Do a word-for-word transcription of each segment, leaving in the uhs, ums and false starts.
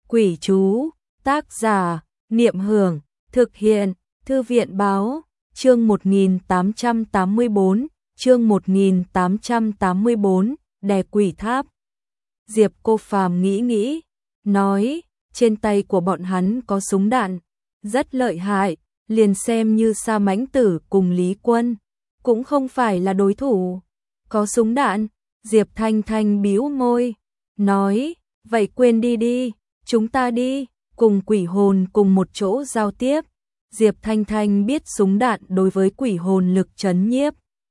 Quỷ chú, tác giả, Niệm Hưởng, thực hiện, Thư viện báo, chương một nghìn tám trăm tám mươi bốn, chương một nghìn tám trăm tám mươi bốn, đè quỷ tháp. Diệp Cô Phàm nghĩ nghĩ, nói, trên tay của bọn hắn có súng đạn, rất lợi hại, liền xem như Sa Mãnh Tử cùng Lý Quân, cũng không phải là đối thủ. Có súng đạn, Diệp Thanh Thanh bĩu môi, nói, vậy quên đi đi, chúng ta đi, cùng quỷ hồn cùng một chỗ giao tiếp. Diệp Thanh Thanh biết súng đạn đối với quỷ hồn lực trấn nhiếp,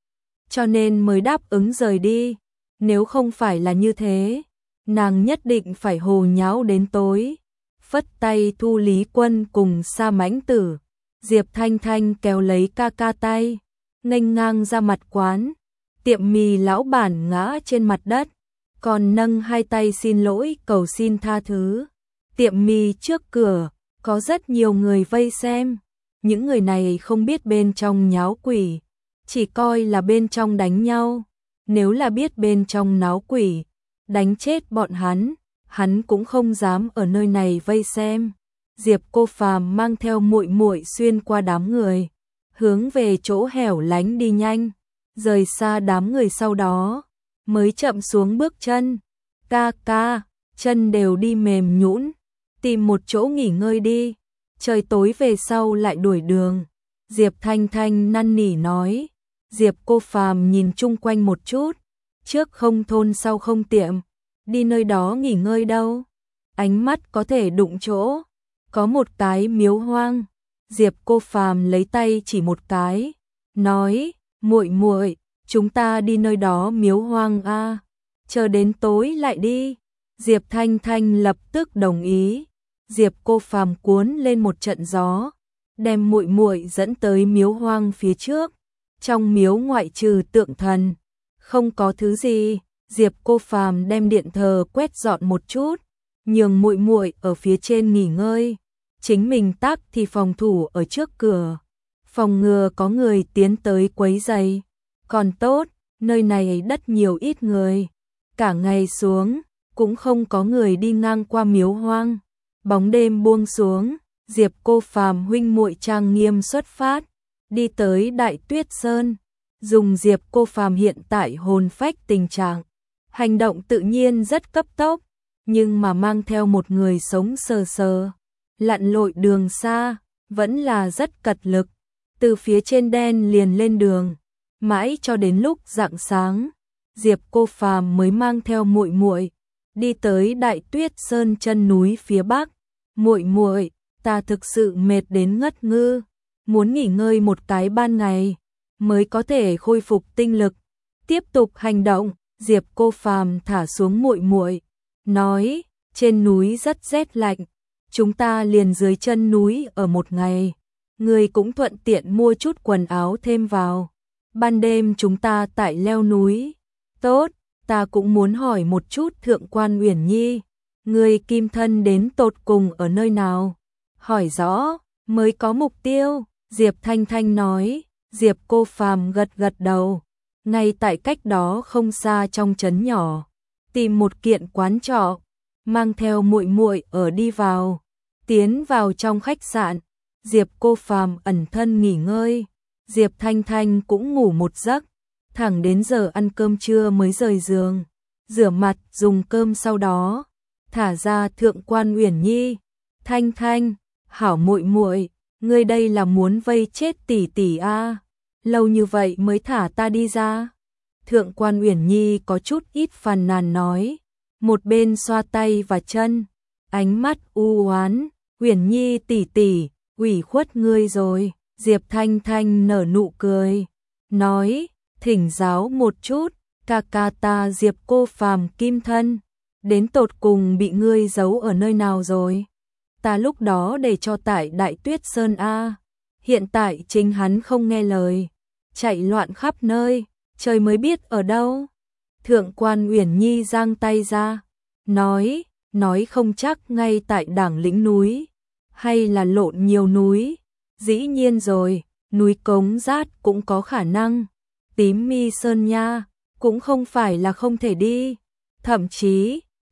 cho nên mới đáp ứng rời đi. Nếu không phải là như thế, nàng nhất định phải hồ nháo đến tối. Phất tay thu Lý Quân cùng Sa Mãnh Tử, Diệp Thanh Thanh kéo lấy ca ca tay, nghênh ngang ra mặt quán. Tiệm mì lão bản ngã trên mặt đất, còn nâng hai tay xin lỗi cầu xin tha thứ. Tiệm mì trước cửa, có rất nhiều người vây xem. Những người này không biết bên trong nháo quỷ, chỉ coi là bên trong đánh nhau. Nếu là biết bên trong náo quỷ, đánh chết bọn hắn, hắn cũng không dám ở nơi này vây xem. Diệp Cô Phàm mang theo muội muội xuyên qua đám người, hướng về chỗ hẻo lánh đi nhanh, rời xa đám người, sau đó mới chậm xuống bước chân. Ca ca, chân đều đi mềm nhũn, tìm một chỗ nghỉ ngơi đi, trời tối về sau lại đuổi đường. Diệp Thanh Thanh năn nỉ nói. Diệp Cô Phàm nhìn chung quanh một chút, trước không thôn sau không tiệm, đi nơi đó nghỉ ngơi đâu, ánh mắt có thể đụng chỗ, có một cái miếu hoang. Diệp Cô Phàm lấy tay chỉ một cái, nói, muội muội, chúng ta đi nơi đó miếu hoang a, chờ đến tối lại đi. Diệp Thanh Thanh lập tức đồng ý. Diệp Cô Phàm cuốn lên một trận gió, đem muội muội dẫn tới miếu hoang phía trước. Trong miếu ngoại trừ tượng thần, không có thứ gì. Diệp Cô Phàm đem điện thờ quét dọn một chút, nhường muội muội ở phía trên nghỉ ngơi, chính mình tắc thì phòng thủ ở trước cửa, phòng ngừa có người tiến tới quấy rầy. Còn tốt, nơi này đất nhiều ít người, cả ngày xuống cũng không có người đi ngang qua miếu hoang. Bóng đêm buông xuống, Diệp Cô Phàm huynh muội trang nghiêm xuất phát, đi tới Đại Tuyết Sơn. Dùng Diệp Cô Phàm hiện tại hồn phách tình trạng, hành động tự nhiên rất cấp tốc, nhưng mà mang theo một người sống sờ sờ, lặn lội đường xa, vẫn là rất cật lực. Từ phía trên đen liền lên đường, mãi cho đến lúc rạng sáng, Diệp Cô Phàm mới mang theo muội muội đi tới Đại Tuyết Sơn chân núi phía bắc. Muội muội, ta thực sự mệt đến ngất ngư, muốn nghỉ ngơi một cái ban ngày mới có thể khôi phục tinh lực, tiếp tục hành động. Diệp Cô Phàm thả xuống muội muội, nói, trên núi rất rét lạnh, chúng ta liền dưới chân núi ở một ngày, người cũng thuận tiện mua chút quần áo thêm vào, ban đêm chúng ta tại leo núi. Tốt, ta cũng muốn hỏi một chút Thượng quan Uyển Nhi, người kim thân đến tột cùng ở nơi nào, hỏi rõ mới có mục tiêu. Diệp Thanh Thanh nói. Diệp Cô Phàm gật gật đầu, ngay tại cách đó không xa trong trấn nhỏ, tìm một kiện quán trọ, mang theo muội muội ở đi vào, tiến vào trong khách sạn. Diệp Cô Phàm ẩn thân nghỉ ngơi, Diệp Thanh Thanh cũng ngủ một giấc, thẳng đến giờ ăn cơm trưa mới rời giường, rửa mặt dùng cơm, sau đó thả ra Thượng quan Uyển Nhi. Thanh Thanh, hảo muội muội, ngươi đây là muốn vây chết tỷ tỷ a? Lâu như vậy mới thả ta đi ra. Thượng quan Uyển Nhi có chút ít phàn nàn nói, một bên xoa tay và chân, ánh mắt u oán. Uyển Nhi tỷ tỷ, ủy khuất ngươi rồi. Diệp Thanh Thanh nở nụ cười, nói, thỉnh giáo một chút, ca ca ta Diệp Cô Phàm kim thân, đến tột cùng bị ngươi giấu ở nơi nào rồi? Ta lúc đó để cho tại Đại Tuyết Sơn a, hiện tại chính hắn không nghe lời, chạy loạn khắp nơi, trời mới biết ở đâu. Thượng quan Uyển Nhi giang tay ra, nói, nói không chắc ngay tại Đảng Lĩnh núi, hay là lộn nhiều núi. Dĩ nhiên rồi, núi Cống Rát cũng có khả năng, Tím Mi Sơn nha, cũng không phải là không thể đi, thậm chí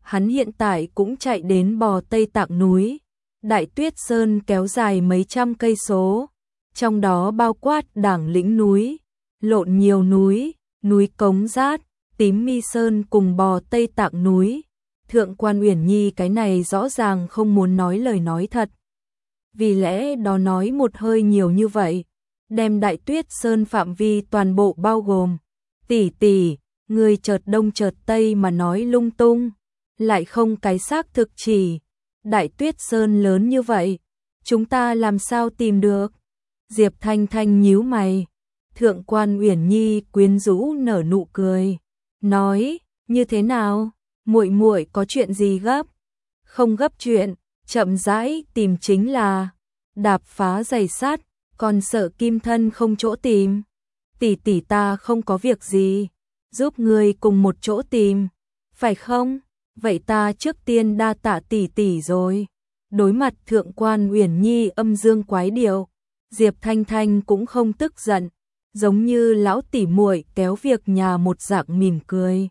hắn hiện tại cũng chạy đến bò Tây Tạng núi. Đại Tuyết Sơn kéo dài mấy trăm cây số, trong đó bao quát Đảng Lĩnh núi, Lộn Nhiều núi, núi Cống Rát, Tím Mi Sơn cùng bò Tây Tạng núi. Thượng quan Uyển Nhi cái này rõ ràng không muốn nói lời nói thật. Vì lẽ đó nói một hơi nhiều như vậy, đem Đại Tuyết Sơn phạm vi toàn bộ bao gồm. Tỷ tỷ, người chợt đông chợt tây mà nói lung tung, lại không cái xác thực chỉ. Đại Tuyết Sơn lớn như vậy, chúng ta làm sao tìm được? Diệp Thanh Thanh nhíu mày. Thượng quan Uyển Nhi quyến rũ nở nụ cười, nói, như thế nào? Muội muội có chuyện gì gấp? Không gấp chuyện, chậm rãi tìm chính là. Đạp phá giày sắt, còn sợ kim thân không chỗ tìm. Tỷ tỷ ta không có việc gì, giúp người cùng một chỗ tìm, phải không? Vậy ta trước tiên đa tạ tỷ tỷ rồi. Đối mặt Thượng quan Uyển Nhi âm dương quái điệu, Diệp Thanh Thanh cũng không tức giận, giống như lão tỷ muội kéo việc nhà một dạng mỉm cười.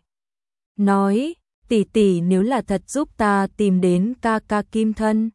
Nói, tỷ tỷ nếu là thật giúp ta tìm đến ca ca kim thân,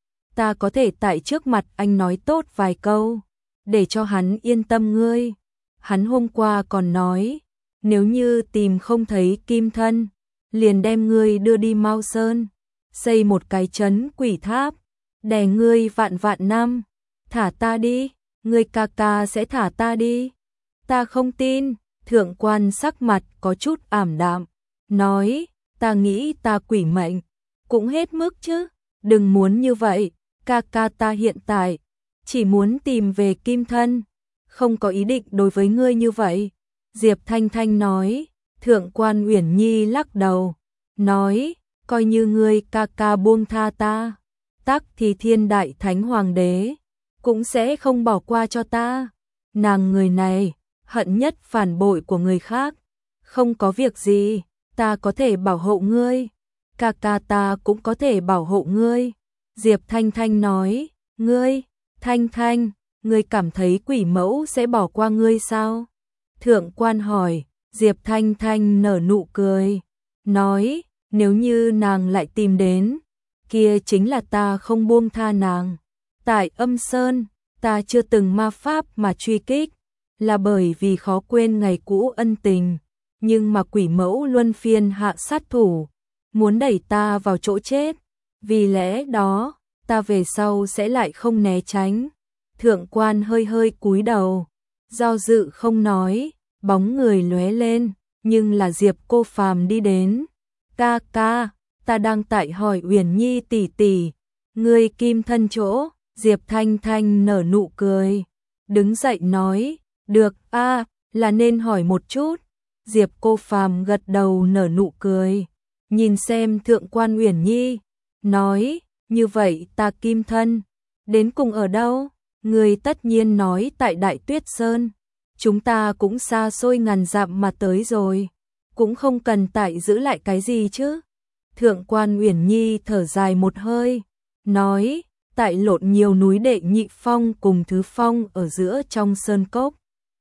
ta có thể tại trước mặt anh nói tốt vài câu, để cho hắn yên tâm ngươi. Hắn hôm qua còn nói, nếu như tìm không thấy kim thân, liền đem ngươi đưa đi Mao Sơn, xây một cái trấn quỷ tháp, đè ngươi vạn vạn năm. Thả ta đi, ngươi ca ca sẽ thả ta đi. Ta không tin. Thượng quan sắc mặt có chút ảm đạm, nói, ta nghĩ ta quỷ mệnh cũng hết mức chứ, đừng muốn như vậy, ca ca ta hiện tại chỉ muốn tìm về kim thân, không có ý định đối với ngươi như vậy. Diệp Thanh Thanh nói. Thượng quan Uyển Nhi lắc đầu, nói, coi như ngươi ca ca buông tha ta, tắc thì thiên đại thánh hoàng đế cũng sẽ không bỏ qua cho ta. Nàng người này hận nhất phản bội của người khác. Không có việc gì, ta có thể bảo hộ ngươi, ca ca ta cũng có thể bảo hộ ngươi. Diệp Thanh Thanh nói, ngươi, Thanh Thanh, ngươi cảm thấy quỷ mẫu sẽ bỏ qua ngươi sao? Thượng quan hỏi. Diệp Thanh Thanh nở nụ cười, nói, nếu như nàng lại tìm đến, kia chính là ta không buông tha nàng. Tại Âm Sơn, ta chưa từng ma pháp mà truy kích, là bởi vì khó quên ngày cũ ân tình, nhưng mà quỷ mẫu luân phiên hạ sát thủ, muốn đẩy ta vào chỗ chết, vì lẽ đó, ta về sau sẽ lại không né tránh. Thượng quan hơi hơi cúi đầu, do dự không nói. Bóng người lóe lên, nhưng là Diệp Cô Phàm đi đến. Ca ca, ta đang tại hỏi Uyển Nhi tỷ tỷ, ngươi kim thân chỗ. Diệp Thanh Thanh nở nụ cười, đứng dậy nói, được a, là nên hỏi một chút. Diệp Cô Phàm gật đầu nở nụ cười, nhìn xem Thượng quan Uyển Nhi, nói, như vậy ta kim thân, đến cùng ở đâu? Ngươi tất nhiên nói tại Đại Tuyết Sơn. Chúng ta cũng xa xôi ngàn dặm mà tới rồi, cũng không cần tại giữ lại cái gì chứ. Thượng quan Uyển Nhi thở dài một hơi, nói, tại Lộn Nhiều núi Đệ Nhị Phong cùng Thứ Phong ở giữa trong sơn cốc.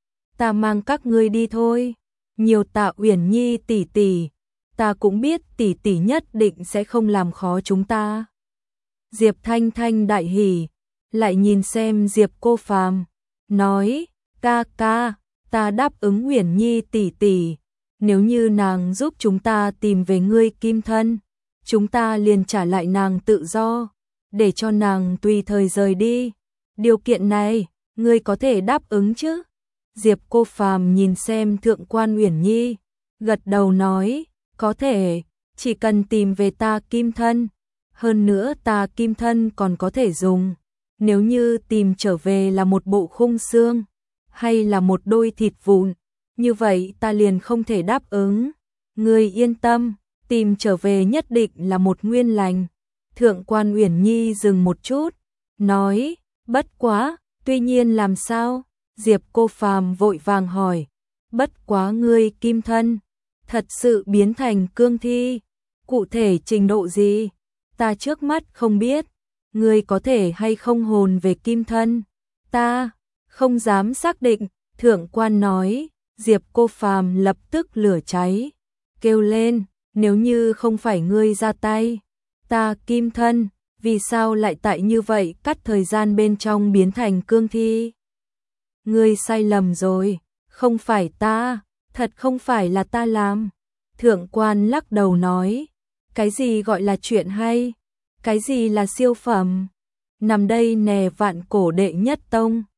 Ta mang các ngươi đi thôi. Nhiều tạ Uyển Nhi tỷ tỷ, ta cũng biết tỷ tỷ nhất định sẽ không làm khó chúng ta. Diệp Thanh Thanh đại hỉ, lại nhìn xem Diệp Cô Phàm, nói, ca ca, ta đáp ứng Uyển Nhi tỷ tỷ, nếu như nàng giúp chúng ta tìm về ngươi kim thân, chúng ta liền trả lại nàng tự do, để cho nàng tùy thời rời đi. Điều kiện này, ngươi có thể đáp ứng chứ? Diệp Cô Phàm nhìn xem Thượng quan Uyển Nhi, gật đầu nói, có thể, chỉ cần tìm về ta kim thân, hơn nữa ta kim thân còn có thể dùng, nếu như tìm trở về là một bộ khung xương, hay là một đôi thịt vụn, như vậy ta liền không thể đáp ứng. Ngươi yên tâm, tìm trở về nhất định là một nguyên lành. Thượng quan Uyển Nhi dừng một chút, nói, bất quá, tuy nhiên làm sao? Diệp Cô Phàm vội vàng hỏi, bất quá ngươi kim thân, thật sự biến thành cương thi, cụ thể trình độ gì? Ta trước mắt không biết, ngươi có thể hay không hồn về kim thân? Ta không dám xác định. Thượng quan nói. Diệp Cô Phàm lập tức lửa cháy, kêu lên, nếu như không phải ngươi ra tay, ta Kim Thân, vì sao lại tại như vậy cắt thời gian bên trong biến thành cương thi? Ngươi sai lầm rồi, không phải ta, thật không phải là ta làm. Thượng quan lắc đầu nói, cái gì gọi là chuyện hay, cái gì là siêu phẩm, nằm đây nè vạn cổ đệ nhất tông.